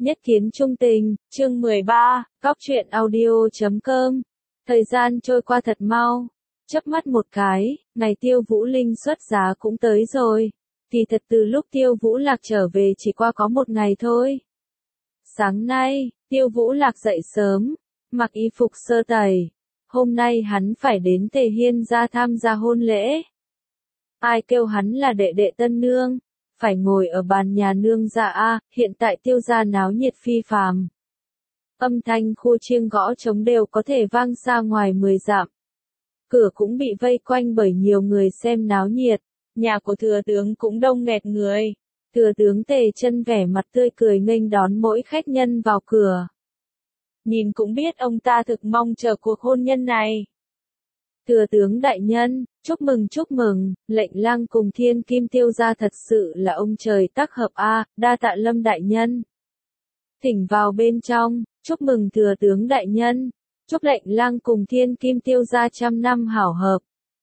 Nhất kiến trung tình, chương 13, góc truyện audio.com. Thời gian trôi qua thật mau, chớp mắt một cái, ngày Tiêu Vũ Linh xuất giá cũng tới rồi. Kỳ thật từ lúc Tiêu Vũ Lạc trở về chỉ qua có một ngày thôi. Sáng nay, Tiêu Vũ Lạc dậy sớm, mặc y phục sơ tẩy. Hôm nay hắn phải đến Tề Hiên gia tham gia hôn lễ. Ai kêu hắn là đệ đệ tân nương, phải ngồi ở bàn nhà nương gia a, hiện tại Tiêu gia náo nhiệt phi phàm. Âm thanh khu chiêng gõ trống đều có thể vang xa ngoài 10 dặm. Cửa cũng bị vây quanh bởi nhiều người xem náo nhiệt, nhà của thừa tướng cũng đông nghẹt người. Thừa tướng Tề Chân vẻ mặt tươi cười nghênh đón mỗi khách nhân vào cửa. Nhìn cũng biết ông ta thực mong chờ cuộc hôn nhân này. Thừa tướng đại nhân, chúc mừng, lệnh lang cùng thiên kim Tiêu gia thật sự là ông trời tác hợp a, đa tạ Lâm đại nhân. Thỉnh vào bên trong, chúc mừng thừa tướng đại nhân, chúc lệnh lang cùng thiên kim Tiêu gia trăm năm hảo hợp.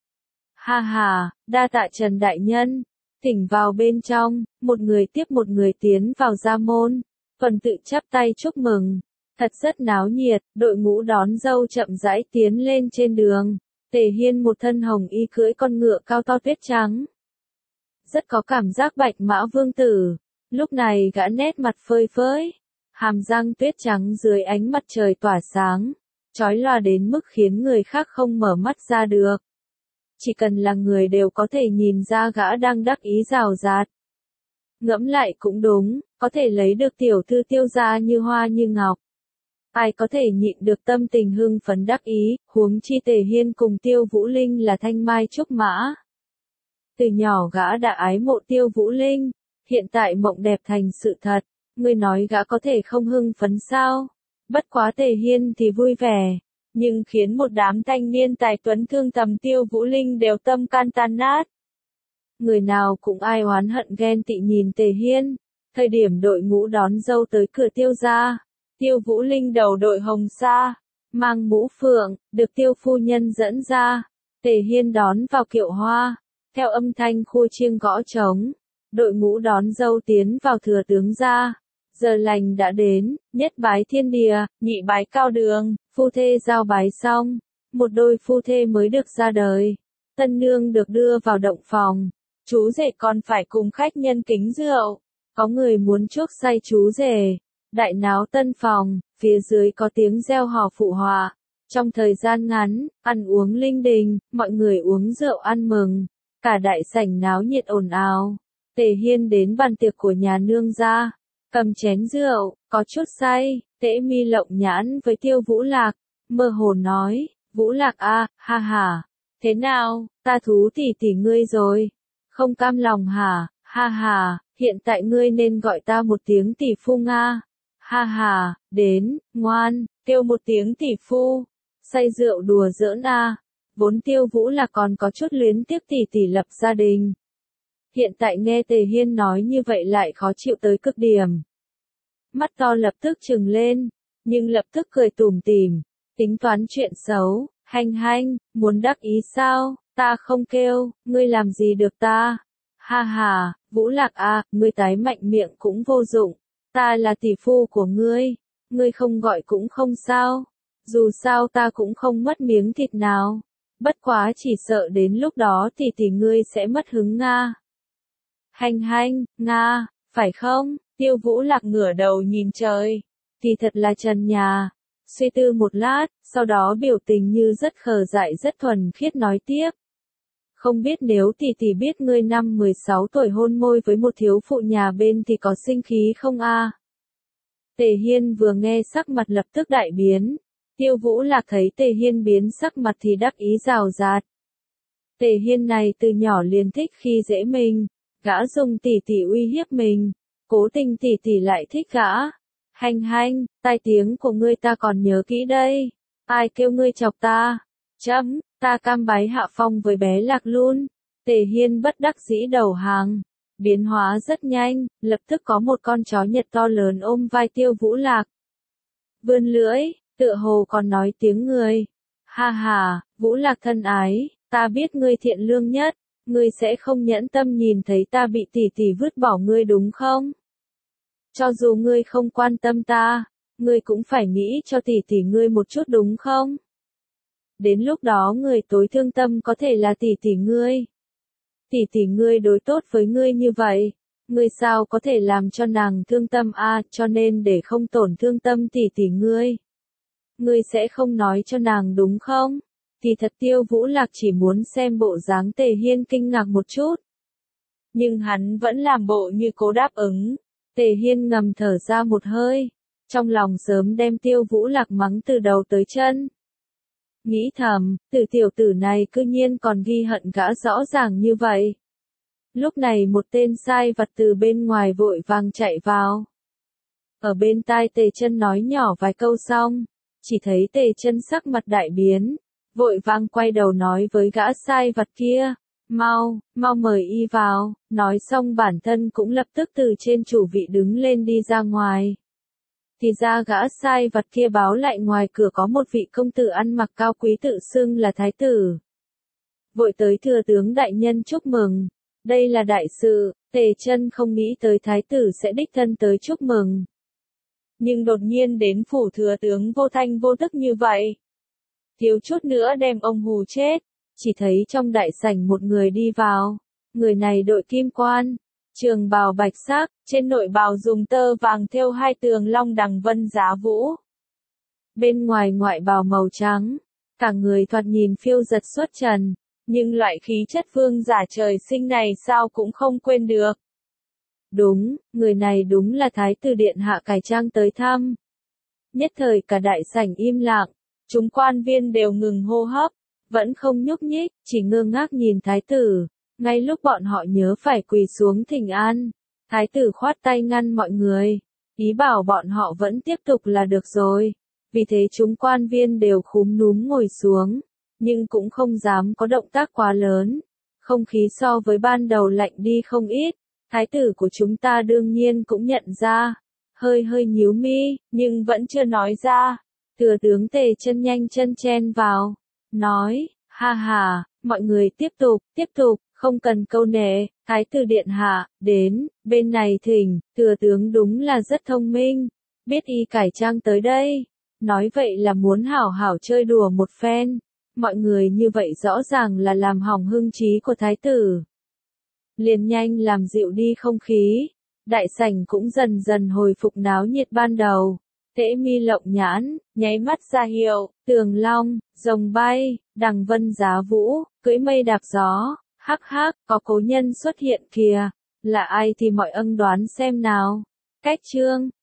Ha ha, đa tạ Trần đại nhân, thỉnh vào bên trong, một người tiếp một người tiến vào gia môn, phần tự chắp tay chúc mừng. Thật rất náo nhiệt, đội ngũ đón dâu chậm rãi tiến lên trên đường. Tề Hiên một thân hồng y cưỡi con ngựa cao to tuyết trắng. Rất có cảm giác bạch mã vương tử. Lúc này gã nét mặt phơi phới, hàm răng tuyết trắng dưới ánh mặt trời tỏa sáng, chói lòa đến mức khiến người khác không mở mắt ra được. Chỉ cần là người đều có thể nhìn ra gã đang đắc ý rào rạt. Ngẫm lại cũng đúng, có thể lấy được tiểu thư Tiêu gia như hoa như ngọc. Ai có thể nhịn được tâm tình hưng phấn đắc ý, huống chi Tề Hiên cùng Tiêu Vũ Linh là thanh mai trúc mã. Từ nhỏ gã đã ái mộ Tiêu Vũ Linh, hiện tại mộng đẹp thành sự thật, ngươi nói gã có thể không hưng phấn sao? Bất quá Tề Hiên thì vui vẻ, nhưng khiến một đám thanh niên tài tuấn thương tầm Tiêu Vũ Linh đều tâm can tan nát. Người nào cũng ai oán hận ghen tị nhìn Tề Hiên, thời điểm đội ngũ đón dâu tới cửa Tiêu gia. Tiêu Vũ Linh đầu đội hồng sa, mang mũ phượng, được Tiêu phu nhân dẫn ra. Tề Hiên đón vào kiệu hoa, theo âm thanh khu chiêng gõ trống, đội ngũ đón dâu tiến vào thừa tướng gia. Giờ lành đã đến, nhất bái thiên địa, nhị bái cao đường, phu thê giao bái xong, một đôi phu thê mới được ra đời. Tân nương được đưa vào động phòng, chú rể còn phải cùng khách nhân kính rượu, có người muốn chuốc say chú rể. Đại náo tân phòng, phía dưới có tiếng reo hò phụ họa. Trong thời gian ngắn, ăn uống linh đình, mọi người uống rượu ăn mừng. Cả đại sảnh náo nhiệt ồn ào. Tề Hiên đến bàn tiệc của nhà nương gia, cầm chén rượu, có chút say, Tễ Mi lộng nhãn với Tiêu Vũ Lạc, mơ hồ nói, Vũ Lạc a, ha ha, thế nào, ta thú tỷ tỷ ngươi rồi, không cam lòng hả, ha ha, hiện tại ngươi nên gọi ta một tiếng tỷ phu Nga. Ha ha, đến, ngoan, kêu một tiếng tỷ phu, say rượu đùa giỡn a. Vốn Tiêu Vũ là còn có chút luyến tiếc tỷ tỷ lập gia đình. Hiện tại nghe Tề Hiên nói như vậy lại khó chịu tới cực điểm. Mắt to lập tức trừng lên, nhưng lập tức cười tủm tỉm, tính toán chuyện xấu, hanh, muốn đắc ý sao, ta không kêu, ngươi làm gì được ta. Ha ha, Vũ Lạc a, ngươi tái mạnh miệng cũng vô dụng. Ta là tỷ phu của ngươi không gọi cũng không sao, dù sao ta cũng không mất miếng thịt nào, bất quá chỉ sợ đến lúc đó tỷ ngươi sẽ mất hứng Nga. Hanh, Nga, phải không? Tiêu Vũ Lạc ngửa đầu nhìn trời, thì thật là trần nhà, suy tư một lát, sau đó biểu tình như rất khờ dại rất thuần khiết nói tiếp. Không biết nếu tỷ biết ngươi năm 16 tuổi hôn môi với một thiếu phụ nhà bên thì có sinh khí không a? Tề Hiên vừa nghe sắc mặt lập tức đại biến. Tiêu Vũ Lạc thấy Tề Hiên biến sắc mặt thì đắc ý rào rạt. Tề Hiên này từ nhỏ liền thích khi dễ mình, gã dùng tỷ uy hiếp mình, cố tình tỷ lại thích gã. Hanh, tai tiếng của ngươi ta còn nhớ kỹ đây, ai kêu ngươi chọc ta? Chấm, ta cam bái hạ phong với bé Lạc luôn. Tề Hiên bất đắc dĩ đầu hàng. Biến hóa rất nhanh, lập tức có một con chó Nhật to lớn ôm vai Tiêu Vũ Lạc. Vươn lưỡi, tựa hồ còn nói tiếng người. Ha ha, Vũ Lạc thân ái, ta biết ngươi thiện lương nhất, ngươi sẽ không nhẫn tâm nhìn thấy ta bị tỷ vứt bỏ ngươi đúng không? cho dù ngươi không quan tâm ta, ngươi cũng phải nghĩ cho tỷ tỷ ngươi một chút đúng không? Đến lúc đó người tối thương tâm có thể là tỷ tỷ ngươi. Tỷ tỷ ngươi đối tốt với ngươi như vậy, ngươi sao có thể làm cho nàng thương tâm cho nên để không tổn thương tâm tỷ tỷ ngươi. Ngươi sẽ không nói cho nàng đúng không? Thì thật Tiêu Vũ Lạc chỉ muốn xem bộ dáng Tề Hiên kinh ngạc một chút. Nhưng hắn vẫn làm bộ như cố đáp ứng. Tề Hiên ngầm thở ra một hơi, trong lòng sớm đem Tiêu Vũ Lạc mắng từ đầu tới chân. Nghĩ thầm, từ tiểu tử này cư nhiên còn ghi hận gã rõ ràng như vậy. Lúc này một tên sai vặt từ bên ngoài vội vàng chạy vào. Ở bên tai Tề Chân nói nhỏ vài câu xong, chỉ thấy Tề Chân sắc mặt đại biến, vội vàng quay đầu nói với gã sai vặt kia, mau mời y vào, nói xong bản thân cũng lập tức từ trên chủ vị đứng lên đi ra ngoài. Thì ra gã sai vặt kia báo lại ngoài cửa có một vị công tử ăn mặc cao quý tự xưng là thái tử. Vội tới thừa tướng đại nhân chúc mừng, đây là đại sự, Tề Chân không nghĩ tới thái tử sẽ đích thân tới chúc mừng. Nhưng đột nhiên đến phủ thừa tướng vô thanh vô tức như vậy. Thiếu chút nữa đem ông hù chết, chỉ thấy trong đại sảnh một người đi vào, người này đội kim quan, trường bào bạch sắc, trên nội bào dùng tơ vàng thêu hai tường long đằng vân giá vũ. Bên ngoài ngoại bào màu trắng, cả người thoạt nhìn phiêu giật xuất trần, nhưng loại khí chất vương giả trời sinh này sao cũng không quên được. Đúng, người này đúng là thái tử điện hạ cải trang tới thăm. Nhất thời cả đại sảnh im lặng, chúng quan viên đều ngừng hô hấp, vẫn không nhúc nhích, chỉ ngơ ngác nhìn thái tử. Ngay lúc bọn họ nhớ phải quỳ xuống thỉnh an, thái tử khoát tay ngăn mọi người, ý bảo bọn họ vẫn tiếp tục là được rồi. Vì thế chúng quan viên đều khúm núm ngồi xuống, nhưng cũng không dám có động tác quá lớn. Không khí so với ban đầu lạnh đi không ít, thái tử của chúng ta đương nhiên cũng nhận ra, hơi nhíu mi, nhưng vẫn chưa nói ra. Thừa tướng Tề Chân nhanh chân chen vào, nói, ha ha, mọi người tiếp tục, không cần câu nệ, thái tử điện hạ, đến, bên này thỉnh, thừa tướng đúng là rất thông minh, biết y cải trang tới đây, nói vậy là muốn hảo hảo chơi đùa một phen, mọi người như vậy rõ ràng là làm hỏng hưng trí của thái tử. Liền nhanh làm dịu đi không khí, đại sảnh cũng dần dần hồi phục náo nhiệt ban đầu. Tễ Mi lộng nhãn, nháy mắt ra hiệu, tường long, rồng bay, đằng vân giá vũ, cưỡi mây đạp gió, hắc hắc, có cố nhân xuất hiện kìa, là ai thì mọi ân đoán xem nào. Cách chương